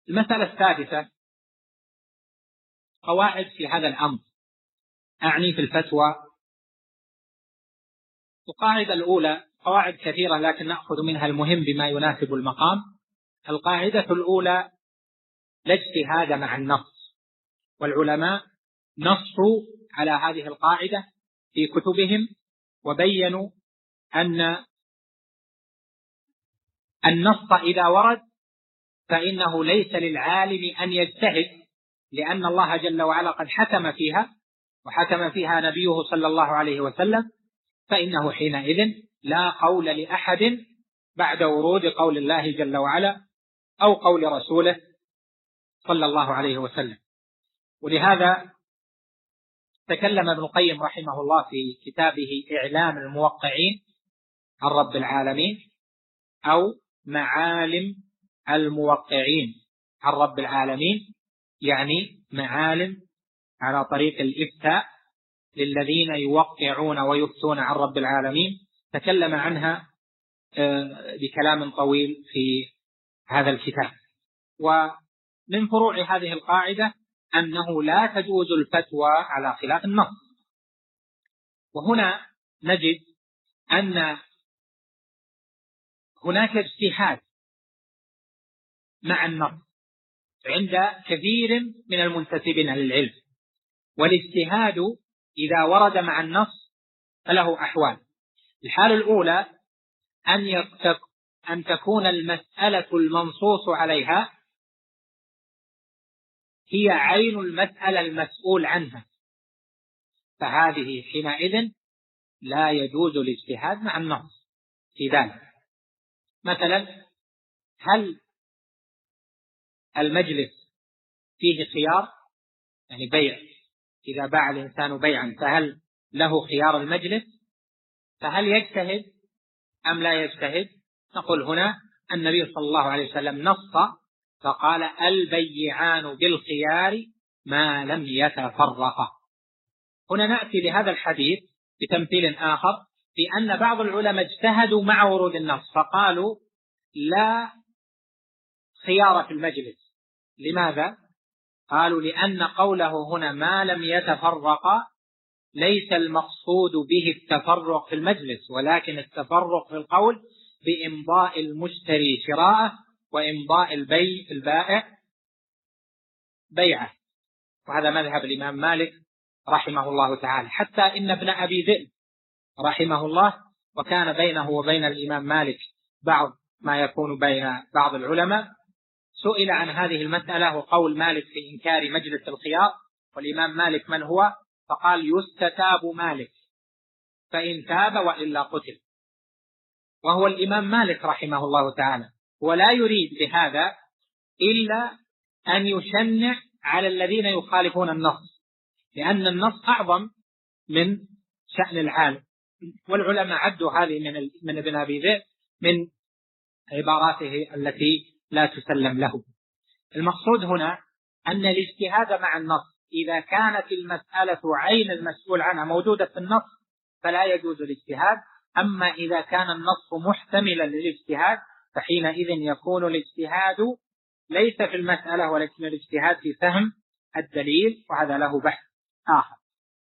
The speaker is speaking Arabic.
المسألة السادسة قواعد في هذا الأمر، أعني في الفتوى. القاعدة الأولى، قواعد كثيرة لكن نأخذ منها المهم بما يناسب المقام. القاعدة الأولى: لا اجتهاد مع النص، والعلماء نصوا على هذه القاعدة في كتبهم وبينوا أن النص إذا ورد فإنه ليس للعالم أن يجتهد، لأن الله جل وعلا قد حكم فيها وحكم فيها نبيه صلى الله عليه وسلم، فإنه حينئذ لا قول لأحد بعد ورود قول الله جل وعلا أو قول رسوله صلى الله عليه وسلم. ولهذا تكلم ابن القيم رحمه الله في كتابه إعلام الموقعين عن رب العالمين، أو معالم الموقعين عن رب العالمين، يعني معالم على طريق الإفتاء للذين يوقعون ويفتون عن رب العالمين. تكلم عنها بكلام طويل في هذا الكتاب. ومن فروع هذه القاعدة أنه لا تجوز الفتوى على خلاف النص. وهنا نجد أن هناك اجتهاد مع النص عند كثير من المنتسبين للعلم، والاجتهاد إذا ورد مع النص فله أحوال. الحالة الأولى أن تكون المسألة المنصوص عليها هي عين المسألة المسؤول عنها، فهذه حينئذ لا يجوز الاجتهاد مع النص في ذلك. مثلا، هل المجلس فيه خيار؟ يعني بيع، إذا باع الإنسان بيعا فهل له خيار المجلس؟ فهل يجتهد أم لا يجتهد؟ نقول هنا النبي صلى الله عليه وسلم نص فقال: البيعان بالخيار ما لم يتفرقا. هنا نأتي لهذا الحديث بتمثيل آخر، بأن بعض العلماء اجتهدوا مع ورود النص فقالوا لا خيار في المجلس. لماذا؟ قالوا لأن قوله هنا ما لم يتفرقا ليس المقصود به التفرق في المجلس، ولكن التفرق في القول بإمضاء المشتري شراءه وإمضاء البائع بيعه. وهذا مذهب الإمام مالك رحمه الله تعالى، حتى إن ابن أبي ذئب رحمه الله، وكان بينه وبين الإمام مالك بعض ما يكون بين بعض العلماء، سئل عن هذه المسألة وقول مالك في إنكار مجلس الخيار، والإمام مالك من هو؟ فقال: يستتاب مالك فإن تاب وإلا قتل. وهو الإمام مالك رحمه الله تعالى، ولا يريد بهذا إلا أن يشنع على الذين يخالفون النص، لأن النص أعظم من شأن العالم. والعلماء عدوا هذه من ابن أبي ذئب من عباراته التي لا تسلم له. المقصود هنا أن الاجتهاد مع النص إذا كانت المسألة عين المسؤول عنها موجودة في النص فلا يجوز الاجتهاد. أما إذا كان النص محتملا للاجتهاد فحينئذ يكون الاجتهاد ليس في المسألة ولكن الاجتهاد في فهم الدليل، وهذا له بحث آخر.